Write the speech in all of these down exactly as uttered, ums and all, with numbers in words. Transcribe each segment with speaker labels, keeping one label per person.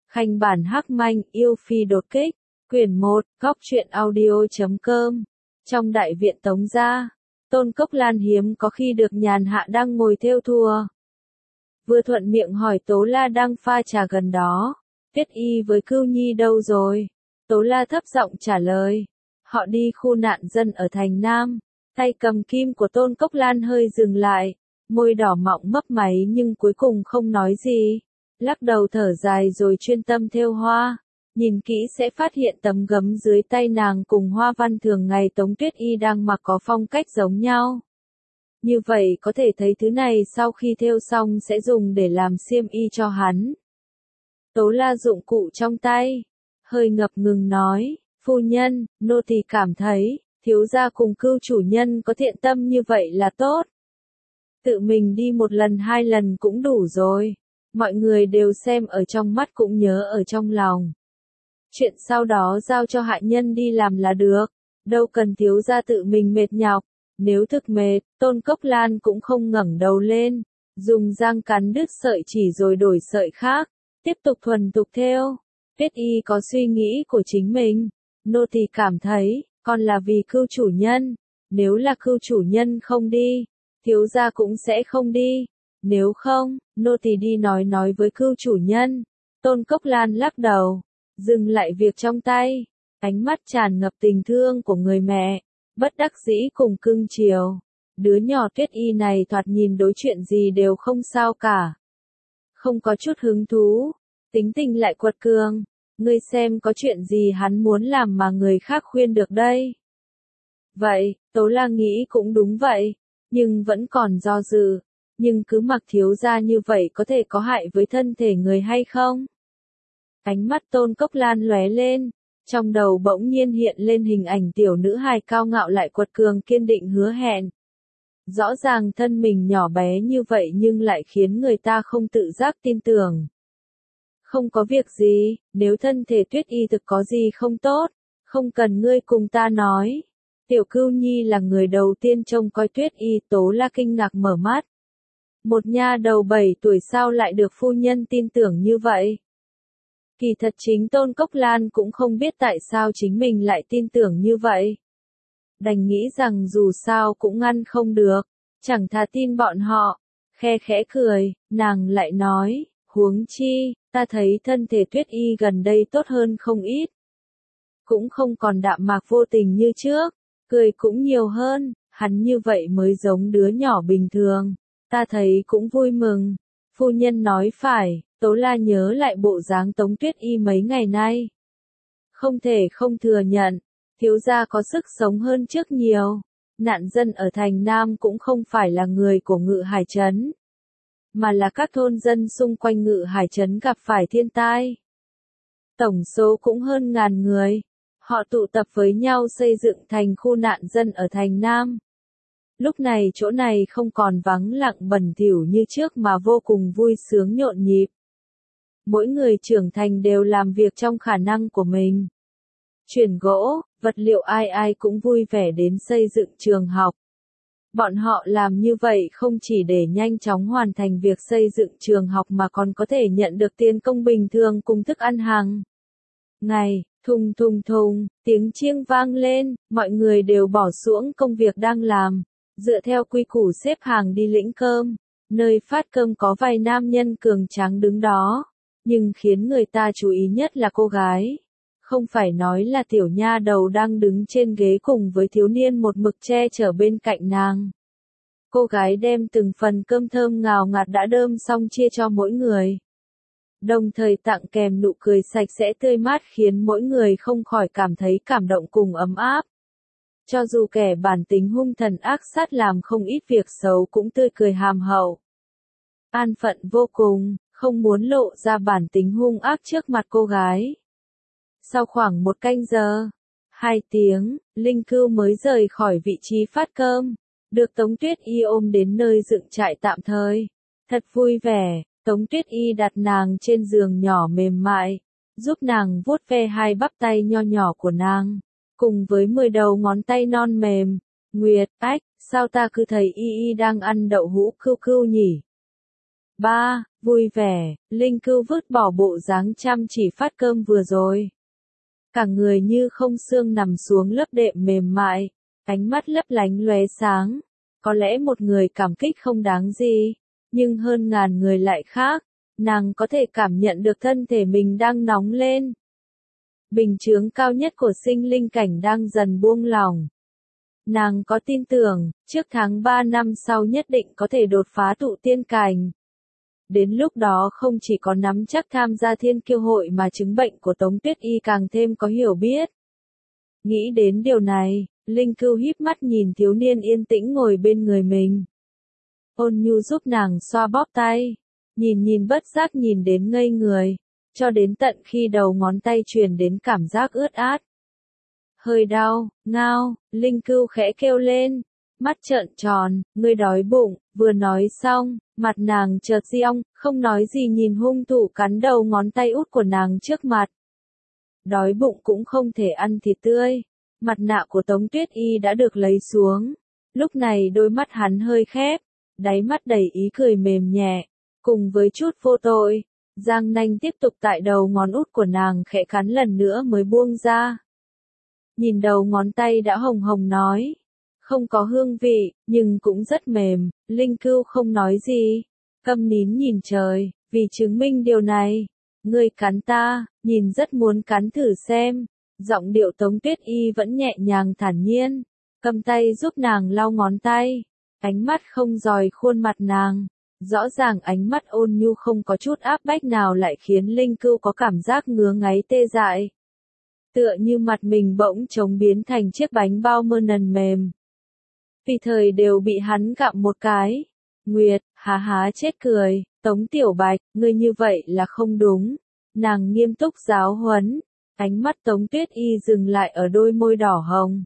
Speaker 1: Khanh bản hắc manh yêu phi đột kích. Quyển một, góc truyện audio chấm com. Trong đại viện Tống gia, Tôn Cốc Lan hiếm có khi được nhàn hạ đang ngồi thêu thùa. Vừa thuận miệng hỏi Tố La đang pha trà gần đó, Tuyết Y với Cưu Nhi đâu rồi? Tố La thấp giọng trả lời, họ đi khu nạn dân ở thành Nam. Tay cầm kim của Tôn Cốc Lan hơi dừng lại, môi đỏ mọng mấp máy nhưng cuối cùng không nói gì. Lắc đầu thở dài rồi chuyên tâm thêu hoa. Nhìn kỹ sẽ phát hiện tấm gấm dưới tay nàng cùng hoa văn thường ngày Tống Tuyết Y đang mặc có phong cách giống nhau. Như vậy có thể thấy thứ này sau khi thêu xong sẽ dùng để làm xiêm y cho hắn. Tố La dụng cụ trong tay, hơi ngập ngừng nói, phu nhân, nô tỳ cảm thấy, thiếu gia cùng Cưu chủ nhân có thiện tâm như vậy là tốt. Tự mình đi một lần hai lần cũng đủ rồi, mọi người đều xem ở trong mắt cũng nhớ ở trong lòng. Chuyện sau đó giao cho hạ nhân đi làm là được, đâu cần thiếu gia tự mình mệt nhọc. Nếu thực mệt, Tôn Cốc Lan cũng không ngẩng đầu lên, dùng răng cắn đứt sợi chỉ rồi đổi sợi khác, tiếp tục thuần thục thêu. Tuyết Y có suy nghĩ của chính mình, nô tỳ cảm thấy, còn là vì Cưu chủ nhân, nếu là Cưu chủ nhân không đi, thiếu gia cũng sẽ không đi, nếu không, nô tỳ đi nói nói với Cưu chủ nhân. Tôn Cốc Lan lắc đầu, dừng lại việc trong tay, ánh mắt tràn ngập tình thương của người mẹ, bất đắc dĩ cùng cưng chiều. Đứa nhỏ Tuyết Y này thoạt nhìn đối chuyện gì đều không sao cả. Không có chút hứng thú, tính tình lại quật cường, ngươi xem có chuyện gì hắn muốn làm mà người khác khuyên được đây. Vậy, Tố La nghĩ cũng đúng vậy, nhưng vẫn còn do dự, nhưng cứ mặc thiếu gia như vậy có thể có hại với thân thể người hay không? Ánh mắt Tôn Cốc Lan lóe lên, trong đầu bỗng nhiên hiện lên hình ảnh tiểu nữ hài cao ngạo lại quật cường kiên định hứa hẹn. Rõ ràng thân mình nhỏ bé như vậy nhưng lại khiến người ta không tự giác tin tưởng. Không có việc gì, nếu thân thể Tuyết Y thực có gì không tốt, không cần ngươi cùng ta nói. Tiểu Cưu Nhi là người đầu tiên trông coi Tuyết Y. Tố La kinh ngạc mở mắt. Một nha đầu bảy tuổi sao lại được phu nhân tin tưởng như vậy? Kỳ thật chính Tôn Cốc Lan cũng không biết tại sao chính mình lại tin tưởng như vậy. Đành nghĩ rằng dù sao cũng ngăn không được, chẳng thà tin bọn họ. Khe khẽ cười, nàng lại nói, huống chi, ta thấy thân thể Tuyết Y gần đây tốt hơn không ít. Cũng không còn đạm mạc vô tình như trước, cười cũng nhiều hơn, hắn như vậy mới giống đứa nhỏ bình thường. Ta thấy cũng vui mừng. Phu nhân nói phải. Tố La nhớ lại bộ dáng Tống Tuyết Y mấy ngày nay. Không thể không thừa nhận, thiếu gia có sức sống hơn trước nhiều. Nạn dân ở thành Nam cũng không phải là người của Ngự Hải Trấn, mà là các thôn dân xung quanh Ngự Hải Trấn gặp phải thiên tai. Tổng số cũng hơn ngàn người, họ tụ tập với nhau xây dựng thành khu nạn dân ở thành Nam. Lúc này chỗ này không còn vắng lặng bẩn thỉu như trước mà vô cùng vui sướng nhộn nhịp. Mỗi người trưởng thành đều làm việc trong khả năng của mình. Chuyển gỗ, vật liệu ai ai cũng vui vẻ đến xây dựng trường học. Bọn họ làm như vậy không chỉ để nhanh chóng hoàn thành việc xây dựng trường học mà còn có thể nhận được tiền công bình thường cùng thức ăn hàng ngày. Thùng thùng thùng, tiếng chiêng vang lên, mọi người đều bỏ xuống công việc đang làm, dựa theo quy củ xếp hàng đi lĩnh cơm. Nơi phát cơm có vài nam nhân cường tráng đứng đó. Nhưng khiến người ta chú ý nhất là cô gái. Không phải nói là tiểu nha đầu đang đứng trên ghế cùng với thiếu niên một mực che chở bên cạnh nàng. Cô gái đem từng phần cơm thơm ngào ngạt đã đơm xong chia cho mỗi người. Đồng thời tặng kèm nụ cười sạch sẽ tươi mát khiến mỗi người không khỏi cảm thấy cảm động cùng ấm áp. Cho dù kẻ bản tính hung thần ác sát làm không ít việc xấu cũng tươi cười hàm hậu. An phận vô cùng. Không muốn lộ ra bản tính hung ác trước mặt cô gái. Sau khoảng một canh giờ, hai tiếng, Linh Cưu mới rời khỏi vị trí phát cơm, được Tống Tuyết Y ôm đến nơi dựng trại tạm thời. Thật vui vẻ, Tống Tuyết Y đặt nàng trên giường nhỏ mềm mại, giúp nàng vuốt ve hai bắp tay nho nhỏ của nàng, cùng với mười đầu ngón tay non mềm. Nguyệt, ách, sao ta cứ thấy Y Y đang ăn đậu hũ Cưu Cưu nhỉ? ba. Vui vẻ, Linh Cưu vứt bỏ bộ dáng chăm chỉ phát cơm vừa rồi. Cả người như không xương nằm xuống lớp đệm mềm mại, ánh mắt lấp lánh lóe sáng. Có lẽ một người cảm kích không đáng gì, nhưng hơn ngàn người lại khác, nàng có thể cảm nhận được thân thể mình đang nóng lên. Bình chướng cao nhất của sinh linh cảnh đang dần buông lỏng. Nàng có tin tưởng, trước tháng ba năm sau nhất định có thể đột phá tụ tiên cảnh. Đến lúc đó không chỉ có nắm chắc tham gia thiên kiêu hội mà chứng bệnh của Tống Tuyết Y càng thêm có hiểu biết. Nghĩ đến điều này, Linh Cưu híp mắt nhìn thiếu niên yên tĩnh ngồi bên người mình. Ôn nhu giúp nàng xoa bóp tay, nhìn nhìn bất giác nhìn đến ngây người, cho đến tận khi đầu ngón tay truyền đến cảm giác ướt át. Hơi đau, ngao, Linh Cưu khẽ kêu lên, mắt trợn tròn, ngươi đói bụng, vừa nói xong, mặt nàng chợt giong, không nói gì nhìn hung thủ cắn đầu ngón tay út của nàng trước mặt. Đói bụng cũng không thể ăn thịt tươi, mặt nạ của Tống Tuyết Y đã được lấy xuống, lúc này đôi mắt hắn hơi khép, đáy mắt đầy ý cười mềm nhẹ, cùng với chút vô tội, giang nanh tiếp tục tại đầu ngón út của nàng khẽ cắn lần nữa mới buông ra. Nhìn đầu ngón tay đã hồng hồng nói, không có hương vị, nhưng cũng rất mềm, Linh Cưu không nói gì, câm nín nhìn trời, vì chứng minh điều này. Ngươi cắn ta, nhìn rất muốn cắn thử xem, giọng điệu Tống Tuyết Y vẫn nhẹ nhàng thản nhiên, cầm tay giúp nàng lau ngón tay, ánh mắt không dòi khuôn mặt nàng, rõ ràng ánh mắt ôn nhu không có chút áp bách nào lại khiến Linh Cưu có cảm giác ngứa ngáy tê dại. Tựa như mặt mình bỗng trống biến thành chiếc bánh bao mơ nần mềm. Vì thời đều bị hắn gặm một cái. Nguyệt, há há chết cười, Tống Tiểu Bạch, ngươi như vậy là không đúng. Nàng nghiêm túc giáo huấn, ánh mắt Tống Tuyết Y dừng lại ở đôi môi đỏ hồng.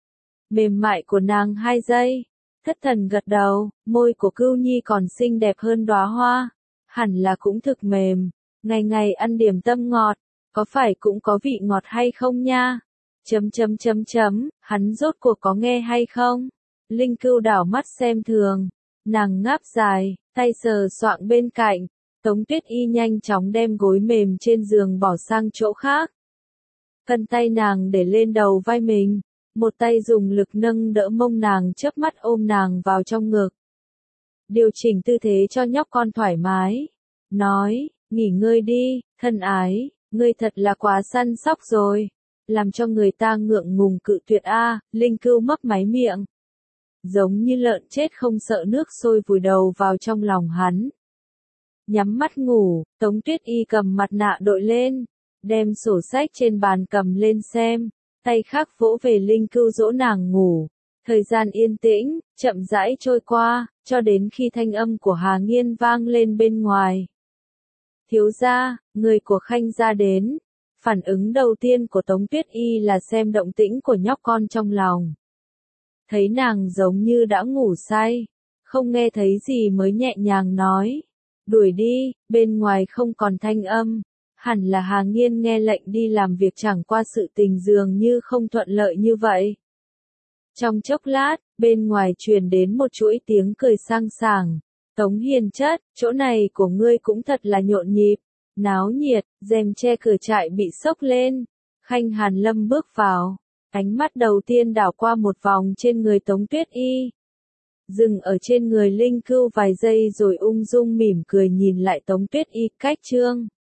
Speaker 1: Mềm mại của nàng hai giây, thất thần gật đầu, môi của Cưu Nhi còn xinh đẹp hơn đóa hoa, hẳn là cũng thực mềm, ngày ngày ăn điểm tâm ngọt, có phải cũng có vị ngọt hay không nha? Chấm chấm chấm chấm, hắn rốt cuộc có nghe hay không? Linh Cưu đảo mắt xem thường, nàng ngáp dài, tay sờ soạng bên cạnh, Tống Tuyết Y nhanh chóng đem gối mềm trên giường bỏ sang chỗ khác. Cân tay nàng để lên đầu vai mình, một tay dùng lực nâng đỡ mông nàng chớp mắt ôm nàng vào trong ngực. Điều chỉnh tư thế cho nhóc con thoải mái, nói, nghỉ ngơi đi, thân ái, ngươi thật là quá săn sóc rồi, làm cho người ta ngượng ngùng cự tuyệt a. Linh Cưu mấp máy miệng, giống như lợn chết không sợ nước sôi vùi đầu vào trong lòng hắn. Nhắm mắt ngủ, Tống Tuyết Y cầm mặt nạ đội lên, đem sổ sách trên bàn cầm lên xem, tay khác vỗ về Linh Cưu dỗ nàng ngủ. Thời gian yên tĩnh, chậm rãi trôi qua, cho đến khi thanh âm của Hà Nghiên vang lên bên ngoài. Thiếu gia, người của Khanh gia đến. Phản ứng đầu tiên của Tống Tuyết Y là xem động tĩnh của nhóc con trong lòng. Thấy nàng giống như đã ngủ say, không nghe thấy gì mới nhẹ nhàng nói. Đuổi đi, bên ngoài không còn thanh âm. Hẳn là Hà Nghiên nghe lệnh đi làm việc chẳng qua sự tình dường như không thuận lợi như vậy. Trong chốc lát, bên ngoài truyền đến một chuỗi tiếng cười sang sảng. Tống Hiền chất, chỗ này của ngươi cũng thật là nhộn nhịp, náo nhiệt, rèm che cửa trại bị xốc lên. Khanh Hàn Lâm bước vào, ánh mắt đầu tiên đảo qua một vòng trên người Tống Tuyết Y. Dừng ở trên người Linh Cưu vài giây rồi ung dung mỉm cười nhìn lại Tống Tuyết Y, cách chương.